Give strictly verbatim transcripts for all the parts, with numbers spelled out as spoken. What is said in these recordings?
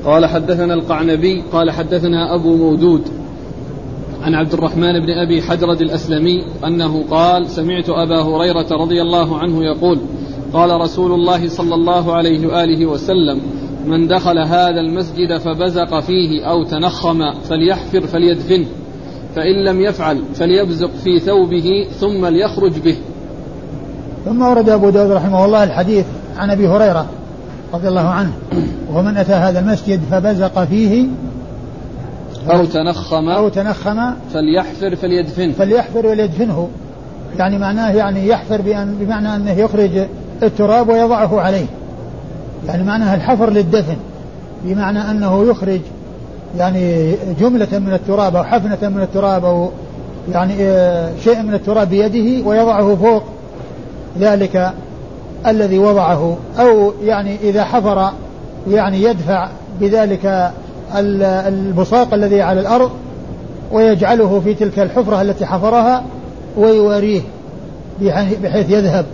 قال حدثنا القعنبي قال حدثنا أبو مودود عن عبد الرحمن بن أبي حجرد الأسلمي أنه قال سمعت أبا هريرة رضي الله عنه يقول قال رسول الله صلى الله عليه وآله وسلم من دخل هذا المسجد فبزق فيه أو تنخم فليحفر فليدفنه، فإن لم يفعل فليبزق في ثوبه ثم ليخرج به. ثم ورد أبو داود رحمه الله الحديث عن أبي هريرة رضي الله عنه ومن أتى هذا المسجد فبزق فيه أو تنخم أو تنخم فليحفر فليدفنه فليحفر وليدفنه، يعني معناه يعني يحفر بأن بمعنى أنه يخرج التراب ويضعه عليه، يعني معناها الحفر للدفن بمعنى أنه يخرج يعني جملة من التراب أو حفنة من التراب أو يعني شيء من التراب بيده ويضعه فوق ذلك الذي وضعه، أو يعني إذا حفر يعني يدفع بذلك البصاق الذي على الأرض ويجعله في تلك الحفرة التي حفرها ويواريه بحيث يذهب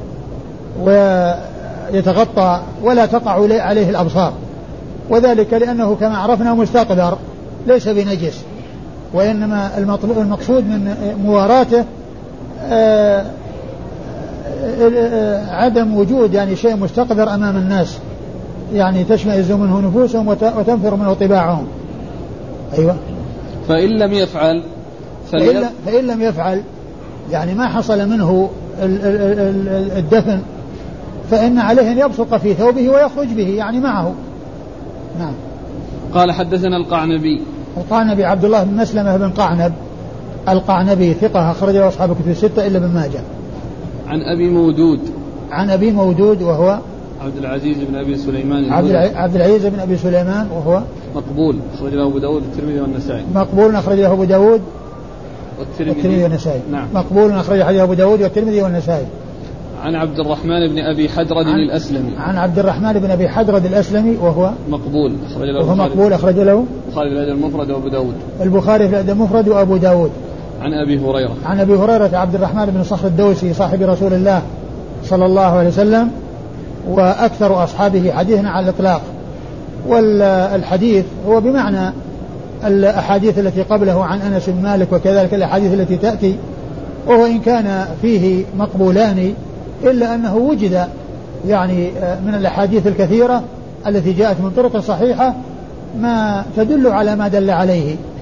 ويتغطى ولا تقع عليه الأبصار، وذلك لأنه كما عرفنا مستقدر ليس بنجس، وإنما المقصود من مواراته عدم وجود يعني شيء مستقدر أمام الناس يعني تشمئز منه نفوسهم وتنفر منه طباعهم. أيوة. فإن لم يفعل فإن, فإن لم يفعل يعني ما حصل منه الدفن فإن عليه أن يبصق في ثوبه ويخرج به يعني معه. نعم. قال حدثنا القعنبي القعنبي عبد الله بن مسلمة بن قعنب القعنبي ثقة أخرج له أصحاب الكتب الستة إلا ابن ماجه. عن أبي مودود عن أبي مودود وهو عبد العزيز بن أبي سليمان عبد العزيز بن أبي سليمان وهو مقبول أخرج له أبو داود والترمذي والنسائي. مقبول أخرج له أبو داود والترمذي والنسائي. نعم. مقبول أخرج له أبو داود والترمذي والنسائي. عن عبد الرحمن بن أبي حجرد الأسلمي عن عبد الرحمن بن أبي حجرد الأسلمي وهو مقبول أخرج له وهو مقبول أخرج له البخاري في الأدب المفرد وأبو داود البخاري في الأدب المفرد وأبو داود. عن أبي هريرة عن أبي هريرة عبد الرحمن بن صخر الدوسي صاحب رسول الله صلى الله عليه وسلم وأكثر أصحابه حديثا على الإطلاق، والحديث هو بمعنى الأحاديث التي قبله عن أنس بن مالك وكذلك الأحاديث التي تأتي، وهو إن كان فيه مقبولان إلا أنه وجد يعني من الأحاديث الكثيرة التي جاءت من طرق صحيحة ما تدل على ما دل عليه،